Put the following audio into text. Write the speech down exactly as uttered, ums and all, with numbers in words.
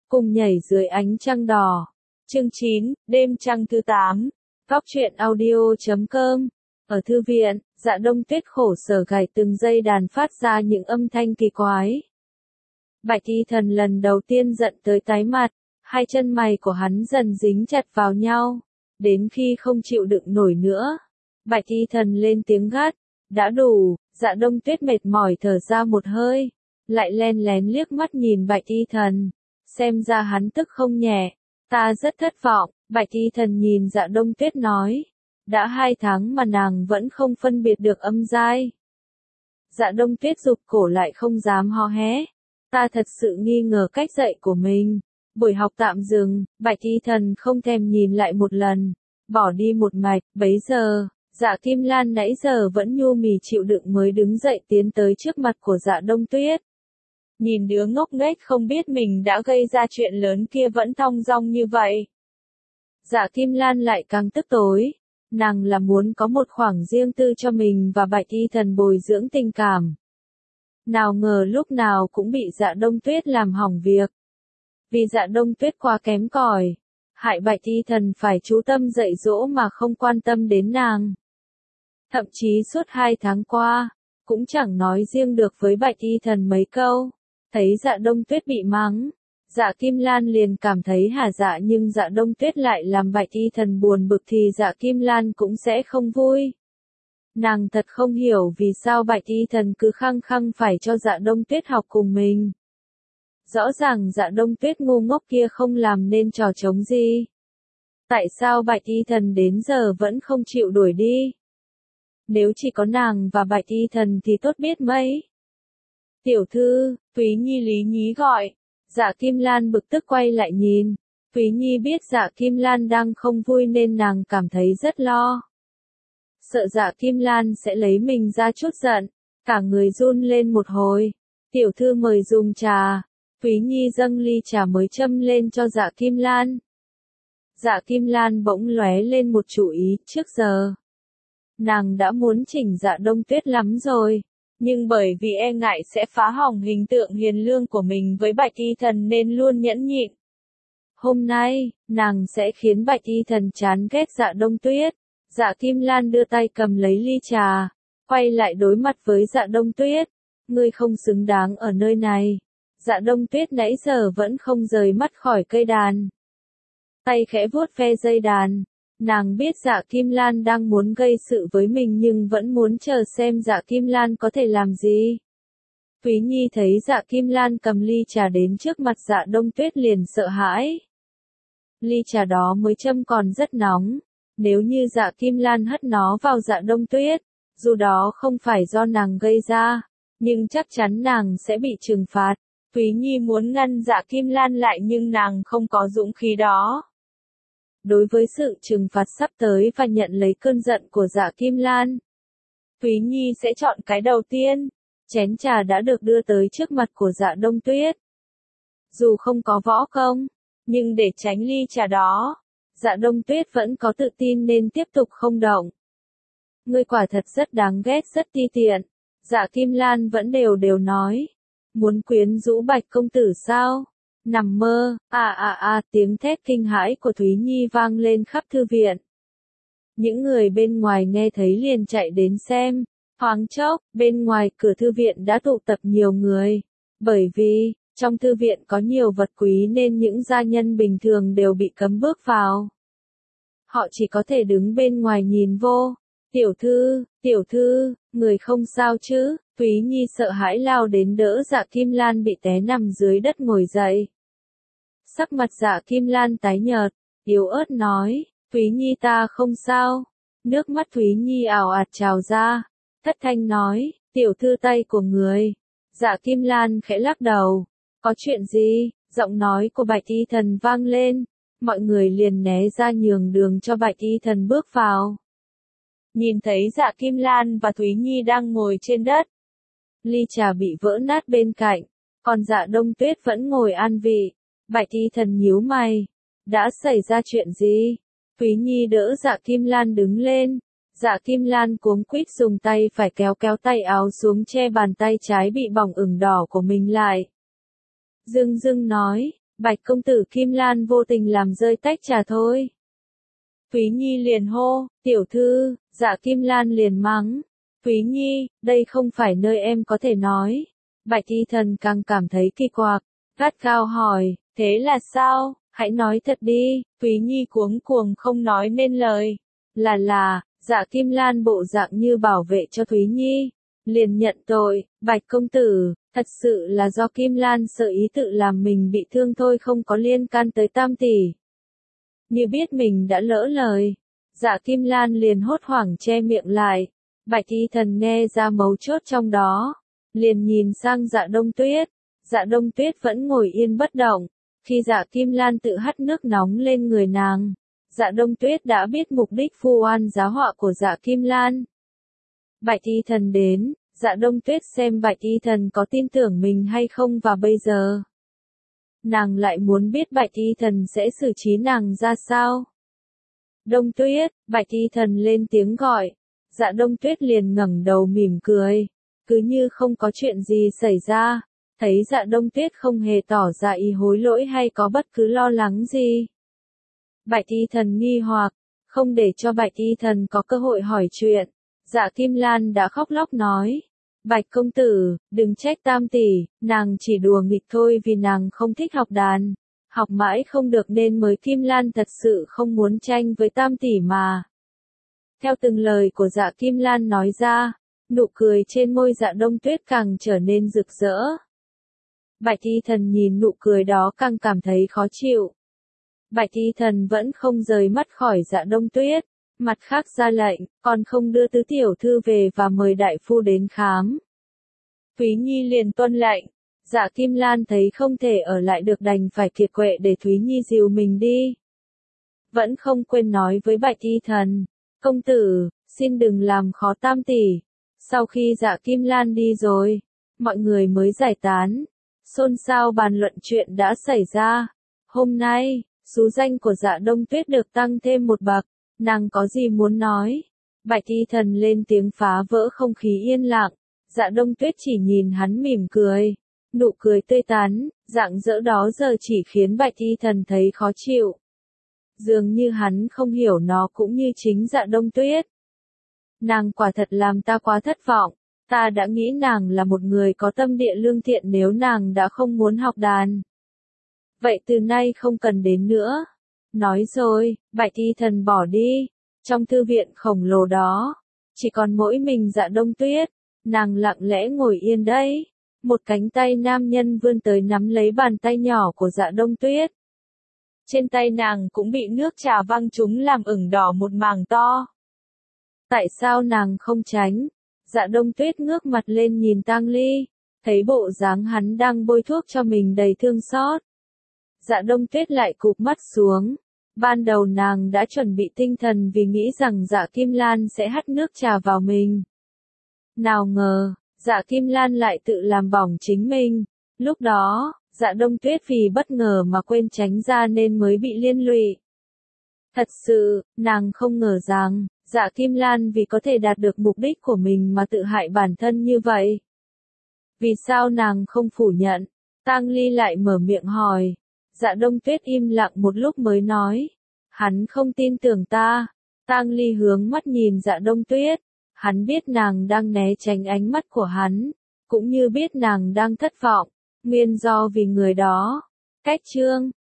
cùng nhảy dưới ánh trăng đỏ. Chương chín, đêm trăng thứ tám. Góc truyện audio chấm com. Ở thư viện, Dạ Đông Tuyết khổ sở gảy từng dây đàn phát ra những âm thanh kỳ quái. Bạch Y Thần lần đầu tiên giận tới tái mặt, hai chân mày của hắn dần dính chặt vào nhau, đến khi không chịu đựng nổi nữa. Bạch Y Thần lên tiếng gắt, đã đủ. Dạ Đông Tuyết mệt mỏi thở ra một hơi, lại len lén liếc mắt nhìn Bạch Y Thần, xem ra hắn tức không nhẹ. Ta rất thất vọng. Bạch Y Thần nhìn Dạ Đông Tuyết nói, đã hai tháng mà nàng vẫn không phân biệt được âm giai. Dạ Đông Tuyết rụt cổ lại không dám ho hé. Ta thật sự nghi ngờ cách dạy của mình. Buổi học tạm dừng, Bạch Y Thần không thèm nhìn lại một lần, bỏ đi một mạch. Bấy giờ, Dạ Kim Lan nãy giờ vẫn nhu mì chịu đựng mới đứng dậy tiến tới trước mặt của Dạ Đông Tuyết. Nhìn đứa ngốc nghếch không biết mình đã gây ra chuyện lớn kia vẫn thong dong như vậy. Dạ Kim Lan lại càng tức tối. Nàng là muốn có một khoảng riêng tư cho mình và Bạch Y Thần bồi dưỡng tình cảm. Nào ngờ lúc nào cũng bị Dạ Đông Tuyết làm hỏng việc. Vì Dạ Đông Tuyết quá kém cỏi, hại Bạch Y Thần phải chú tâm dạy dỗ mà không quan tâm đến nàng. Thậm chí suốt hai tháng qua, cũng chẳng nói riêng được với Bạch Y Thần mấy câu. Thấy Dạ Đông Tuyết bị mắng, Dạ Kim Lan liền cảm thấy hả dạ, nhưng Dạ Đông Tuyết lại làm Bạch Y Thần buồn bực thì Dạ Kim Lan cũng sẽ không vui. Nàng thật không hiểu vì sao Bạch Y Thần cứ khăng khăng phải cho Dạ Đông Tuyết học cùng mình. Rõ ràng Dạ Đông Tuyết ngu ngốc kia không làm nên trò trống gì. Tại sao Bạch Y Thần đến giờ vẫn không chịu đuổi đi? Nếu chỉ có nàng và Bạch Y Thần thì tốt biết mấy. Tiểu thư, Thúy Nhi lý nhí gọi. Dạ Kim Lan bực tức quay lại nhìn. Thúy Nhi biết Dạ Kim Lan đang không vui nên nàng cảm thấy rất lo. Sợ Dạ Kim Lan sẽ lấy mình ra chút giận, cả người run lên một hồi. Tiểu thư mời dùng trà. Thúy Nhi dâng ly trà mới châm lên cho Dạ Kim Lan. Dạ Kim Lan bỗng lóe lên một chủ ý. Trước giờ, nàng đã muốn chỉnh Dạ Đông Tuyết lắm rồi, nhưng bởi vì e ngại sẽ phá hỏng hình tượng hiền lương của mình với Bạch Y Thần nên luôn nhẫn nhịn. Hôm nay, nàng sẽ khiến Bạch Y Thần chán ghét Dạ Đông Tuyết. Dạ Kim Lan đưa tay cầm lấy ly trà, quay lại đối mặt với Dạ Đông Tuyết. Ngươi không xứng đáng ở nơi này. Dạ Đông Tuyết nãy giờ vẫn không rời mắt khỏi cây đàn. Tay khẽ vuốt ve dây đàn. Nàng biết Dạ Kim Lan đang muốn gây sự với mình nhưng vẫn muốn chờ xem Dạ Kim Lan có thể làm gì. Thúy Nhi thấy Dạ Kim Lan cầm ly trà đến trước mặt Dạ Đông Tuyết liền sợ hãi. Ly trà đó mới châm còn rất nóng. Nếu như Dạ Kim Lan hất nó vào Dạ Đông Tuyết, dù đó không phải do nàng gây ra, nhưng chắc chắn nàng sẽ bị trừng phạt. Thúy Nhi muốn ngăn Dạ Kim Lan lại nhưng nàng không có dũng khí đó. Đối với sự trừng phạt sắp tới và nhận lấy cơn giận của Dạ Kim Lan, Thúy Nhi sẽ chọn cái đầu tiên. Chén trà đã được đưa tới trước mặt của Dạ Đông Tuyết. Dù không có võ công, nhưng để tránh ly trà đó, Dạ Đông Tuyết vẫn có tự tin nên tiếp tục không động. Ngươi quả thật rất đáng ghét, rất ti tiện. Dạ Kim Lan vẫn đều đều nói. Muốn quyến rũ Bạch công tử sao? Nằm mơ. À à à, tiếng thét kinh hãi của Thúy Nhi vang lên khắp thư viện. Những người bên ngoài nghe thấy liền chạy đến xem. Thoáng chốc, bên ngoài cửa thư viện đã tụ tập nhiều người. Bởi vì, trong thư viện có nhiều vật quý nên những gia nhân bình thường đều bị cấm bước vào. Họ chỉ có thể đứng bên ngoài nhìn vô. Tiểu thư, tiểu thư, người không sao chứ? Thúy Nhi sợ hãi lao đến đỡ Dạ Kim Lan bị té nằm dưới đất ngồi dậy. Sắc mặt Dạ Kim Lan tái nhợt, yếu ớt nói, Thúy Nhi ta không sao. Nước mắt Thúy Nhi ào ạt trào ra. Thất thanh nói, tiểu thư tay của người. Dạ Kim Lan khẽ lắc đầu. Có chuyện gì? Giọng nói của Bạch Y Thần vang lên. Mọi người liền né ra nhường đường cho Bạch Y Thần bước vào. Nhìn thấy Dạ Kim Lan và Thúy Nhi đang ngồi trên đất. Ly trà bị vỡ nát bên cạnh, còn Dạ Đông Tuyết vẫn ngồi an vị. Bạch Y Thần nhíu mày. Đã xảy ra chuyện gì? Thúy Nhi đỡ Dạ Kim Lan đứng lên. Dạ Kim Lan cuống quýt dùng tay phải kéo kéo tay áo xuống che bàn tay trái bị bỏng ửng đỏ của mình lại. Dưng dưng nói, Bạch công tử Kim Lan vô tình làm rơi tách trà thôi. Thúy Nhi liền hô, tiểu thư, Dạ Kim Lan liền mắng. Thúy Nhi, đây không phải nơi em có thể nói. Bạch y thần càng cảm thấy kỳ quặc, gắt cao hỏi, thế là sao, hãy nói thật đi. Thúy Nhi cuống cuồng không nói nên lời. Là là, Dạ Kim Lan bộ dạng như bảo vệ cho Thúy Nhi. Liền nhận tội, Bạch công tử, thật sự là do Kim Lan sợ ý tự làm mình bị thương thôi, không có liên can tới Tam tỷ. Như biết mình đã lỡ lời, Dạ Kim Lan liền hốt hoảng che miệng lại. Bạch y thần nghe ra mấu chốt trong đó, liền nhìn sang Dạ Đông Tuyết. Dạ Đông Tuyết vẫn ngồi yên bất động. Khi Dạ Kim Lan tự hắt nước nóng lên người nàng, Dạ Đông Tuyết đã biết mục đích vu oan giá họa của Dạ Kim Lan. Bạch y thần đến, Dạ Đông Tuyết xem Bạch y thần có tin tưởng mình hay không, và bây giờ nàng lại muốn biết Bạch y thần sẽ xử trí nàng ra sao. Đông Tuyết, Bạch y thần lên tiếng gọi. Dạ Đông Tuyết liền ngẩng đầu mỉm cười, cứ như không có chuyện gì xảy ra. Thấy Dạ Đông Tuyết không hề tỏ ra ý hối lỗi hay có bất cứ lo lắng gì, Bạch y thần nghi hoặc, không để cho Bạch y thần có cơ hội hỏi chuyện, Dạ Kim Lan đã khóc lóc nói. Bạch công tử, đừng trách Tam tỷ, nàng chỉ đùa nghịch thôi, vì nàng không thích học đàn. Học mãi không được nên mới Kim Lan thật sự không muốn tranh với Tam tỷ mà. Theo từng lời của Dạ Kim Lan nói ra, nụ cười trên môi Dạ Đông Tuyết càng trở nên rực rỡ. Bạch y thần nhìn nụ cười đó càng cảm thấy khó chịu. Bạch y thần vẫn không rời mắt khỏi Dạ Đông Tuyết, mặt khác ra lệnh, còn không đưa tứ tiểu thư về và mời đại phu đến khám. Thúy Nhi liền tuân lệnh. Dạ Kim Lan thấy không thể ở lại được đành phải kiệt quệ để Thúy Nhi dìu mình đi. Vẫn không quên nói với Bạch y thần, công tử, xin đừng làm khó Tam tỷ. Sau khi Dạ Kim Lan đi rồi, mọi người mới giải tán, xôn xao bàn luận chuyện đã xảy ra. Hôm nay, số danh của Dạ Đông Tuyết được tăng thêm một bậc, nàng có gì muốn nói? Bạch y thần lên tiếng phá vỡ không khí yên lặng. Dạ Đông Tuyết chỉ nhìn hắn mỉm cười, nụ cười tươi tắn, dạng dỡ đó giờ chỉ khiến Bạch y thần thấy khó chịu. Dường như hắn không hiểu nó cũng như chính Dạ Đông Tuyết. Nàng quả thật làm ta quá thất vọng, ta đã nghĩ nàng là một người có tâm địa lương thiện nếu nàng đã không muốn học đàn. Vậy từ nay không cần đến nữa. Nói rồi, Bạch y thần bỏ đi. Trong thư viện khổng lồ đó, chỉ còn mỗi mình Dạ Đông Tuyết. Nàng lặng lẽ ngồi yên đấy. Một cánh tay nam nhân vươn tới nắm lấy bàn tay nhỏ của Dạ Đông Tuyết. Trên tay nàng cũng bị nước trà văng trúng làm ửng đỏ một mảng to. Tại sao nàng không tránh? Dạ Đông Tuyết ngước mặt lên nhìn Tang Ly, thấy bộ dáng hắn đang bôi thuốc cho mình đầy thương xót. Dạ Đông Tuyết lại cụp mắt xuống. Ban đầu nàng đã chuẩn bị tinh thần vì nghĩ rằng Dạ Kim Lan sẽ hắt nước trà vào mình. Nào ngờ, Dạ Kim Lan lại tự làm bỏng chính mình. Lúc đó, Dạ Đông Tuyết vì bất ngờ mà quên tránh ra nên mới bị liên lụy. Thật sự, nàng không ngờ rằng, Dạ Kim Lan vì có thể đạt được mục đích của mình mà tự hại bản thân như vậy. Vì sao nàng không phủ nhận? Tang Ly lại mở miệng hỏi. Dạ Đông Tuyết im lặng một lúc mới nói. Hắn không tin tưởng ta. Tang Ly hướng mắt nhìn Dạ Đông Tuyết. Hắn biết nàng đang né tránh ánh mắt của hắn, cũng như biết nàng đang thất vọng, nguyên do vì người đó. Cách chương